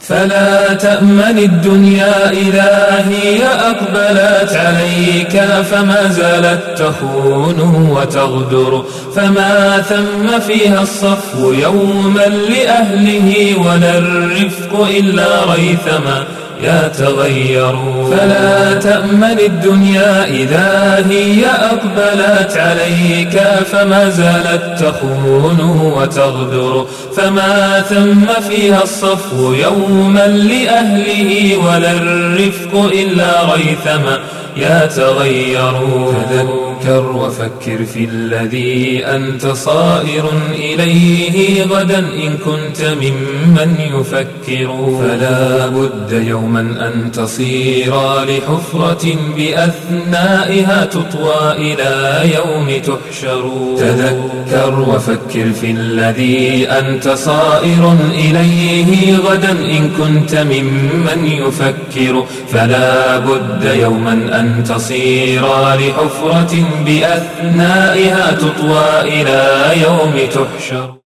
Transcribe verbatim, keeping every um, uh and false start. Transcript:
فلا تأمن الدنيا إذا هي أقبلت عليك، فما زالت تخون وتغدر، فما ثم فيها الصفو يوما لأهله، ولا الرفق إلا ريثما يتغير. فلا تأمن الدنيا إذا هي أقبلت عليك، فما زالت تخون وتغدر، فما ثم فيها الصفو يوما لأهله، ولا الرفق إلا ريثما يتغير. تذكر وفكر في الذي أنت صائر إليه غدا إن كنت ممن يفكر، فلا بد يوما أن تصير لحفرة بأثنائها تطوى إلى يوم تحشر. تذكر وفكر في الذي أنت صائر إليه غدا إن كنت ممن يفكر، فلا بد يوما أن تصير لحفرة بأثنائها تطوى إلى يوم تحشر.